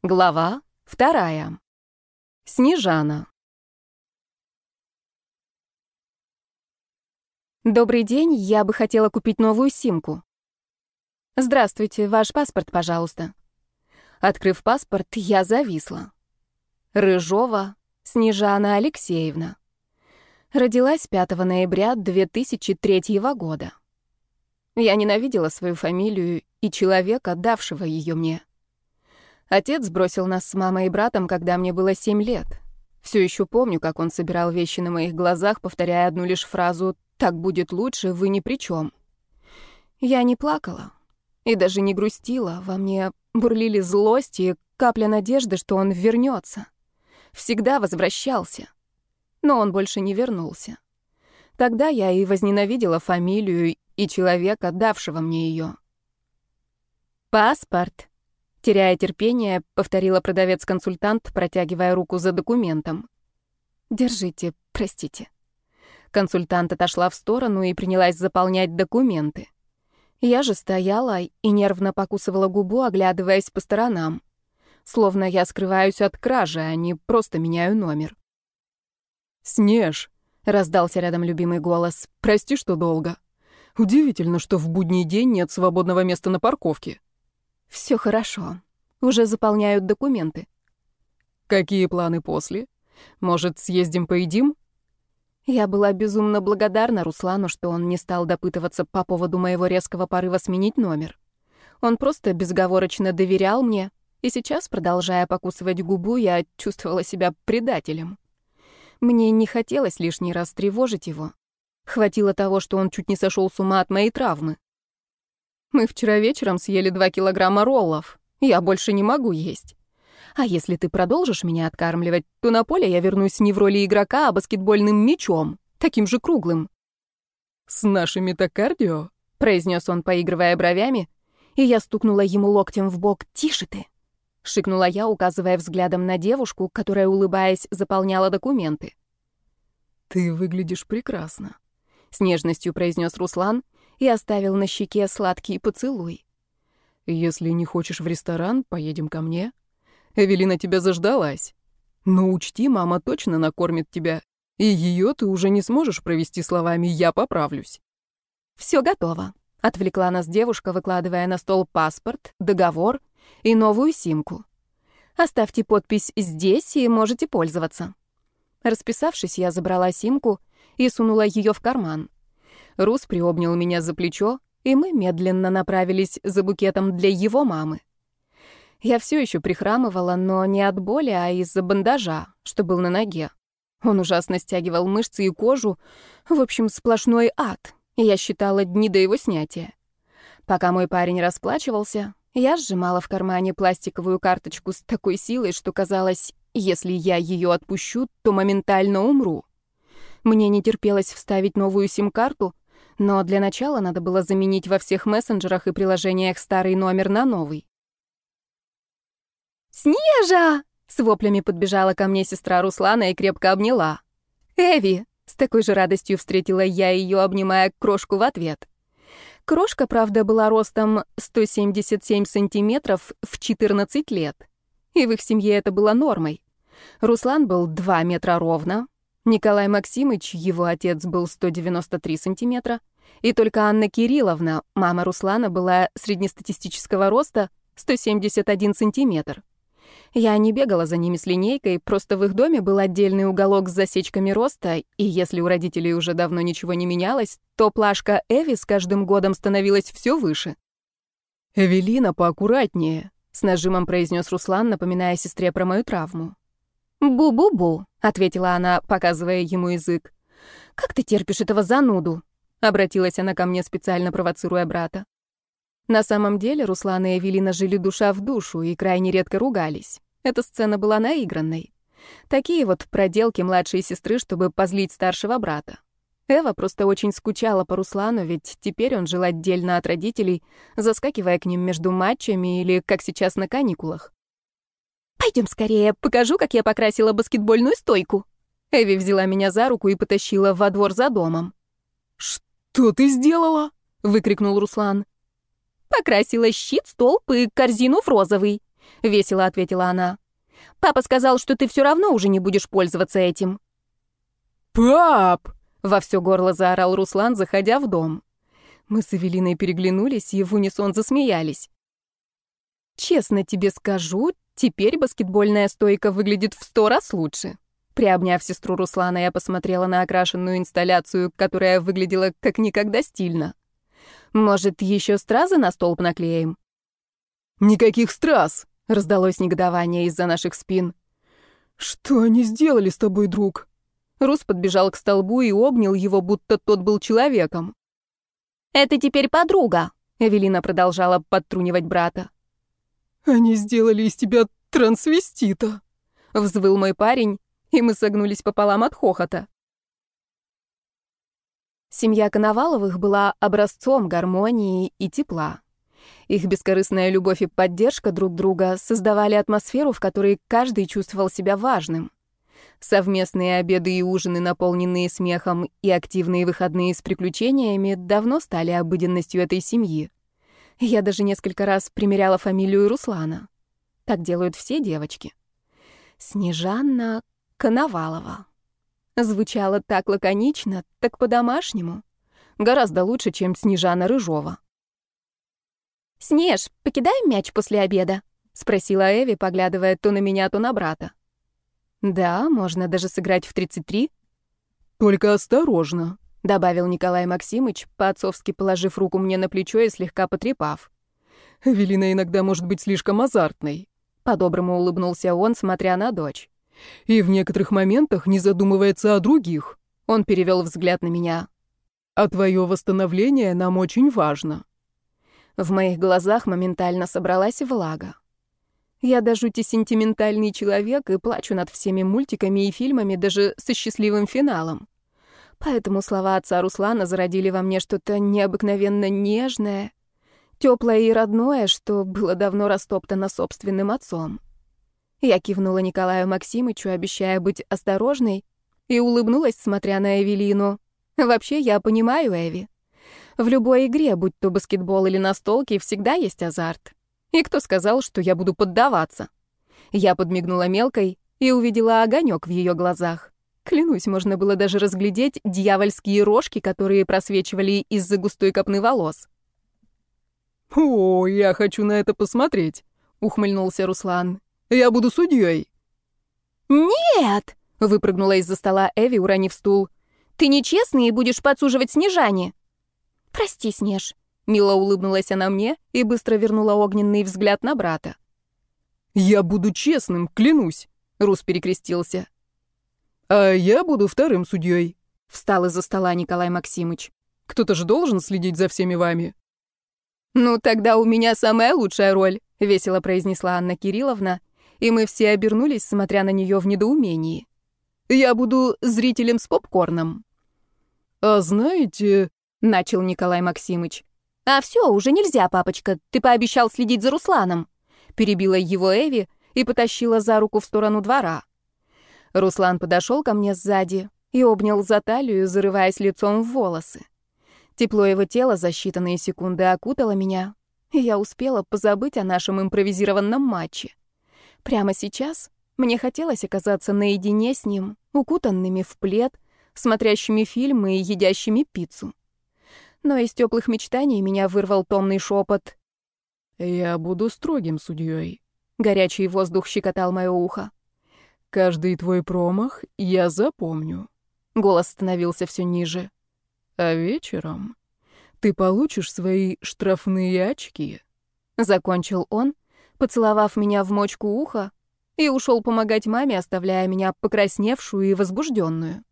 Глава 2. Снежана. Добрый день, я бы хотела купить новую симку. Здравствуйте, ваш паспорт, пожалуйста. Открыв паспорт, я зависла. Рыжова Снежана Алексеевна. Родилась 5 ноября 2003 года. Я ненавидела свою фамилию и человека, давшего ее мне. Отец бросил нас с мамой и братом, когда мне было 7 лет. Все еще помню, как он собирал вещи на моих глазах, повторяя одну лишь фразу «Так будет лучше, вы ни при чем». Я не плакала и даже не грустила. Во мне бурлили злость и капля надежды, что он вернется. Всегда возвращался. Но он больше не вернулся. Тогда я и возненавидела фамилию и человека, давшего мне ее. «Паспорт», — теряя терпение, повторила продавец-консультант, протягивая руку за документом. «Держите, простите». Консультант отошла в сторону и принялась заполнять документы. Я же стояла и нервно покусывала губу, оглядываясь по сторонам. Словно я скрываюсь от кражи, а не просто меняю номер. «Снеж», — раздался рядом любимый голос, — «прости, что долго. Удивительно, что в будний день нет свободного места на парковке». Все хорошо. Уже заполняют документы. «Какие планы после? Может, съездим поедим?» Я была безумно благодарна Руслану, что он не стал допытываться по поводу моего резкого порыва сменить номер. Он просто безоговорочно доверял мне, и сейчас, продолжая покусывать губу, я чувствовала себя предателем. Мне не хотелось лишний раз тревожить его. Хватило того, что он чуть не сошел с ума от моей травмы. Мы вчера вечером съели 2 килограмма роллов. Я больше не могу есть. А если ты продолжишь меня откармливать, то на поле я вернусь не в роли игрока, а баскетбольным мячом, таким же круглым. «С нашими-то кардио?» — произнес он, поигрывая бровями, и я стукнула ему локтем в бок. «Тише ты!» — шикнула я, указывая взглядом на девушку, которая, улыбаясь, заполняла документы. «Ты выглядишь прекрасно», — с нежностью произнес Руслан и оставил на щеке сладкий поцелуй. «Если не хочешь в ресторан, поедем ко мне. Эвелина тебя заждалась. Но учти, мама точно накормит тебя, и ее ты уже не сможешь провести словами «я поправлюсь». «Все готово», — отвлекла нас девушка, выкладывая на стол паспорт, договор и новую симку. «Оставьте подпись здесь и можете пользоваться». Расписавшись, я забрала симку и сунула ее в карман. Рус приобнял меня за плечо, и мы медленно направились за букетом для его мамы. Я все еще прихрамывала, но не от боли, а из-за бандажа, что был на ноге. Он ужасно стягивал мышцы и кожу. В общем, сплошной ад, и я считала дни до его снятия. Пока мой парень расплачивался, я сжимала в кармане пластиковую карточку с такой силой, что казалось, если я ее отпущу, то моментально умру. Мне не терпелось вставить новую сим-карту, но для начала надо было заменить во всех мессенджерах и приложениях старый номер на новый. «Снежа!» — с воплями подбежала ко мне сестра Руслана и крепко обняла. «Эви!» — с такой же радостью встретила я ее, обнимая крошку в ответ. Крошка, правда, была ростом 177 сантиметров в 14 лет. И в их семье это было нормой. Руслан был 2 метра ровно, Николай Максимыч, его отец, был 193 сантиметра, и только Анна Кирилловна, мама Руслана, была среднестатистического роста 171 сантиметр. Я не бегала за ними с линейкой, просто в их доме был отдельный уголок с засечками роста, и если у родителей уже давно ничего не менялось, то плашка Эви с каждым годом становилась все выше. «Эвелина, поаккуратнее», — с нажимом произнес Руслан, напоминая сестре про мою травму. «Бу-бу-бу», — ответила она, показывая ему язык. «Как ты терпишь этого зануду?» — обратилась она ко мне, специально провоцируя брата. На самом деле Руслан и Эвелина жили душа в душу и крайне редко ругались. Эта сцена была наигранной. Такие вот проделки младшей сестры, чтобы позлить старшего брата. Эва просто очень скучала по Руслану, ведь теперь он жил отдельно от родителей, заскакивая к ним между матчами или, как сейчас, на каникулах. «Пойдем скорее, покажу, как я покрасила баскетбольную стойку». Эви взяла меня за руку и потащила во двор за домом. «Что ты сделала?» — выкрикнул Руслан. Покрасила щит, столб и корзину в розовый. — весело ответила она. «Папа сказал, что ты все равно уже не будешь пользоваться этим». «Пап!» — во все горло заорал Руслан, заходя в дом. Мы с Эвелиной переглянулись и в унисон засмеялись. «Честно тебе скажу, теперь баскетбольная стойка выглядит в 100 раз лучше». Приобняв сестру Руслана, я посмотрела на окрашенную инсталляцию, которая выглядела как никогда стильно. «Может, еще стразы на столб наклеим?» «Никаких страз!» — раздалось негодование из-за наших спин. «Что они сделали с тобой, друг?» Рус подбежал к столбу и обнял его, будто тот был человеком. «Это теперь подруга», — Эвелина продолжала подтрунивать брата. «Они сделали из тебя трансвестита», — взвыл мой парень, и мы согнулись пополам от хохота. Семья Коноваловых была образцом гармонии и тепла. Их бескорыстная любовь и поддержка друг друга создавали атмосферу, в которой каждый чувствовал себя важным. Совместные обеды и ужины, наполненные смехом, и активные выходные с приключениями давно стали обыденностью этой семьи. Я даже несколько раз примеряла фамилию Руслана. Так делают все девочки. Снежанна Коновалова. Звучало так лаконично, так по-домашнему. Гораздо лучше, чем Снежана Рыжова. «Снеж, покидаем мяч после обеда?» — спросила Эви, поглядывая то на меня, то на брата. «Да, можно даже сыграть в 33». «Только осторожно», — добавил Николай Максимыч, по-отцовски положив руку мне на плечо и слегка потрепав. «Эвелина иногда может быть слишком азартной». По-доброму улыбнулся он, смотря на дочь. «И в некоторых моментах не задумывается о других». Он перевел взгляд на меня. «А твое восстановление нам очень важно». В моих глазах моментально собралась влага. Я до жути сентиментальный человек и плачу над всеми мультиками и фильмами, даже со счастливым финалом. Поэтому слова отца Руслана зародили во мне что-то необыкновенно нежное, теплое и родное, что было давно растоптано собственным отцом. Я кивнула Николаю Максимычу, обещая быть осторожной, и улыбнулась, смотря на Эвелину. Вообще, я понимаю Эви. В любой игре, будь то баскетбол или настолки, всегда есть азарт. И кто сказал, что я буду поддаваться? Я подмигнула мелкой и увидела огонек в ее глазах. Клянусь, можно было даже разглядеть дьявольские рожки, которые просвечивали из-за густой копны волос. «О, я хочу на это посмотреть», — ухмыльнулся Руслан. «Я буду судьей». «Нет!» — выпрыгнула из-за стола Эви, уронив стул. «Ты нечестный и будешь подсуживать Снежане». «Прости, Снеж», — мило улыбнулась она мне и быстро вернула огненный взгляд на брата. «Я буду честным, клянусь», — Рус перекрестился. «А я буду вторым судьей», — встал из-за стола Николай Максимыч. «Кто-то же должен следить за всеми вами». «Ну, тогда у меня самая лучшая роль», — весело произнесла Анна Кирилловна, и мы все обернулись, смотря на нее в недоумении. «Я буду зрителем с попкорном». «А знаете...» — начал Николай Максимыч. «А все, уже нельзя, папочка, ты пообещал следить за Русланом», — перебила его Эви и потащила за руку в сторону двора. Руслан подошел ко мне сзади и обнял за талию, зарываясь лицом в волосы. Тепло его тела за считанные секунды окутало меня, и я успела позабыть о нашем импровизированном матче. Прямо сейчас мне хотелось оказаться наедине с ним, укутанными в плед, смотрящими фильмы и едящими пиццу. Но из теплых мечтаний меня вырвал томный шепот. «Я буду строгим судьей». Горячий воздух щекотал мое ухо. «Каждый твой промах я запомню». Голос становился все ниже. «А вечером ты получишь свои штрафные очки». Закончил он, поцеловав меня в мочку уха, и ушел помогать маме, оставляя меня покрасневшую и возбужденную.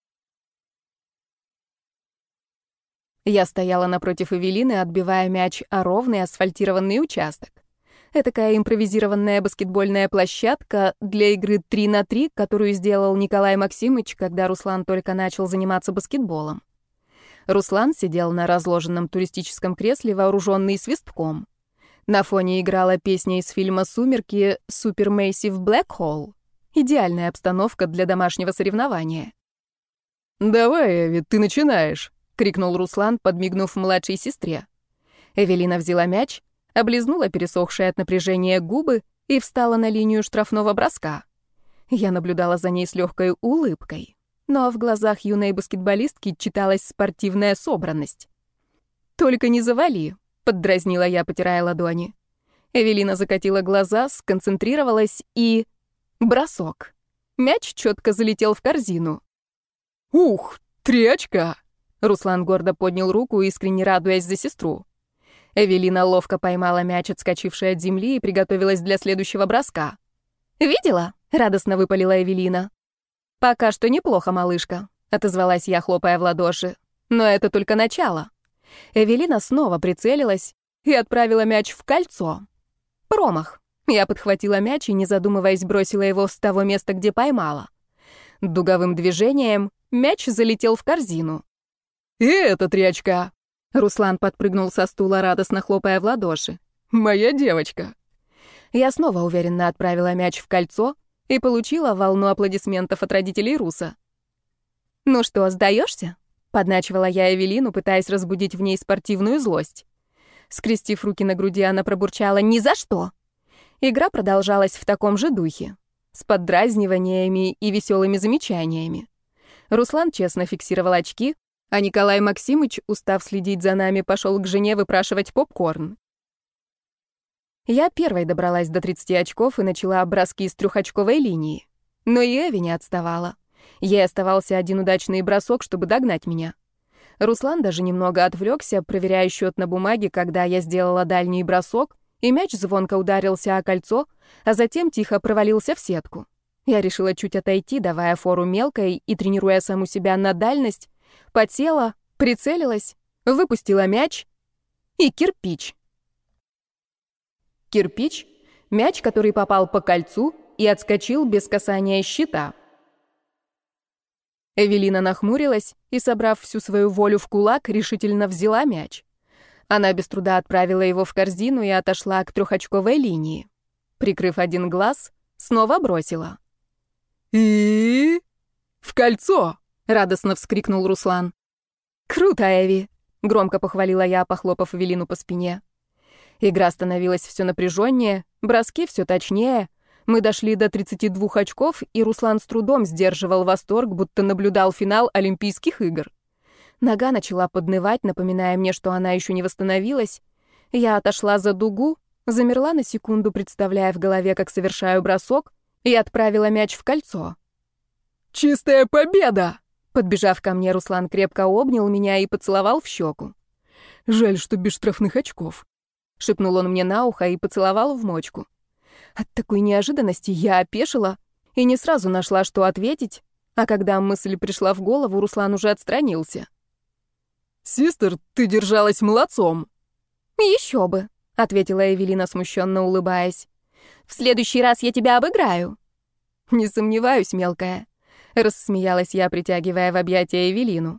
Я стояла напротив Эвелины, отбивая мяч о ровный асфальтированный участок. Этакая импровизированная баскетбольная площадка для игры 3 на 3, которую сделал Николай Максимыч, когда Руслан только начал заниматься баскетболом. Руслан сидел на разложенном туристическом кресле, вооруженный свистком. На фоне играла песня из фильма «Сумерки» «Supermassive Black Hole». Идеальная обстановка для домашнего соревнования. «Давай, Эви, ты начинаешь», — крикнул Руслан, подмигнув младшей сестре. Эвелина взяла мяч, облизнула пересохшие от напряжения губы и встала на линию штрафного броска. Я наблюдала за ней с легкой улыбкой, но в глазах юной баскетболистки читалась спортивная собранность. «Только не завали», — поддразнила я, потирая ладони. Эвелина закатила глаза, сконцентрировалась и... Бросок. Мяч четко залетел в корзину. «Ух, 3 очка!» Руслан гордо поднял руку, искренне радуясь за сестру. Эвелина ловко поймала мяч, отскочивший от земли, и приготовилась для следующего броска. «Видела?» — радостно выпалила Эвелина. «Пока что неплохо, малышка», — отозвалась я, хлопая в ладоши. «Но это только начало». Эвелина снова прицелилась и отправила мяч в кольцо. Промах. Я подхватила мяч и, не задумываясь, бросила его с того места, где поймала. Дуговым движением мяч залетел в корзину. «И это 3 очка!» Руслан подпрыгнул со стула, радостно хлопая в ладоши. «Моя девочка!» Я снова уверенно отправила мяч в кольцо и получила волну аплодисментов от родителей Руса. «Ну что, сдаешься?» — подначивала я Эвелину, пытаясь разбудить в ней спортивную злость. Скрестив руки на груди, она пробурчала «Ни за что!». Игра продолжалась в таком же духе, с поддразниваниями и веселыми замечаниями. Руслан честно фиксировал очки, а Николай Максимыч, устав следить за нами, пошел к жене выпрашивать попкорн. Я первой добралась до 30 очков и начала броски с 3-очковой линии. Но и Эви не отставала. Ей оставался один удачный бросок, чтобы догнать меня. Руслан даже немного отвлекся, проверяя счет на бумаге, когда я сделала дальний бросок, и мяч звонко ударился о кольцо, а затем тихо провалился в сетку. Я решила чуть отойти, давая фору мелкой и тренируя саму себя на дальность, подсела, прицелилась, выпустила мяч и кирпич. Кирпич — мяч, который попал по кольцу и отскочил без касания щита. Эвелина нахмурилась и, собрав всю свою волю в кулак, решительно взяла мяч. Она без труда отправила его в корзину и отошла к 3-очковой линии. Прикрыв один глаз, снова бросила. «И... в кольцо!» — радостно вскрикнул Руслан. «Круто, Эви!» — громко похвалила я, похлопав Эвелину по спине. Игра становилась все напряженнее, броски все точнее. Мы дошли до 32 очков, и Руслан с трудом сдерживал восторг, будто наблюдал финал Олимпийских игр. Нога начала поднывать, напоминая мне, что она еще не восстановилась. Я отошла за дугу, замерла на секунду, представляя в голове, как совершаю бросок, и отправила мяч в кольцо. «Чистая победа!» Подбежав ко мне, Руслан крепко обнял меня и поцеловал в щеку. «Жаль, что без штрафных очков», — шепнул он мне на ухо и поцеловал в мочку. От такой неожиданности я опешила и не сразу нашла, что ответить, а когда мысль пришла в голову, Руслан уже отстранился. «Систер, ты держалась молодцом!» «Еще бы», — ответила Эвелина, смущенно улыбаясь. «В следующий раз я тебя обыграю». «Не сомневаюсь, мелкая», — рассмеялась я, притягивая в объятия Эвелину.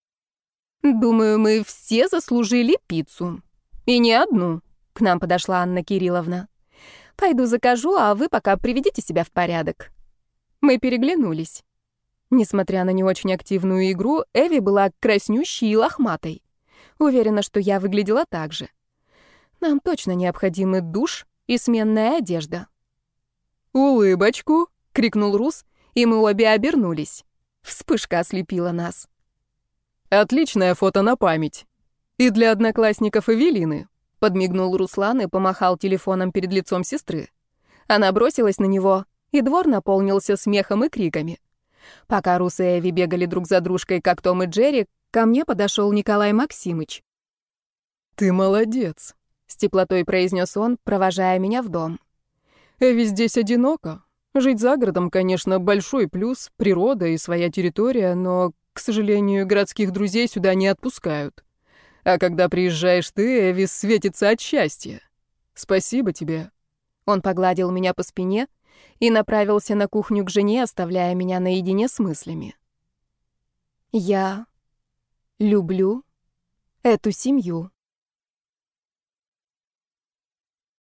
«Думаю, мы все заслужили пиццу. И не одну», — к нам подошла Анна Кирилловна. «Пойду закажу, а вы пока приведите себя в порядок». Мы переглянулись. Несмотря на не очень активную игру, Эви была краснющей и лохматой. Уверена, что я выглядела так же. Нам точно необходимы душ и сменная одежда. «Улыбочку!» — крикнул Рус, и мы обе обернулись. Вспышка ослепила нас. «Отличное фото на память. И для одноклассников Эвелины», — подмигнул Руслан и помахал телефоном перед лицом сестры. Она бросилась на него, и двор наполнился смехом и криками. Пока Рус и Эви бегали друг за дружкой, как Том и Джерри, ко мне подошел Николай Максимыч. «Ты молодец», — с теплотой произнес он, провожая меня в дом. «Эви здесь одиноко. Жить за городом, конечно, большой плюс, природа и своя территория, но, к сожалению, городских друзей сюда не отпускают. А когда приезжаешь ты, Эви светится от счастья. Спасибо тебе». Он погладил меня по спине и направился на кухню к жене, оставляя меня наедине с мыслями. Я люблю эту семью.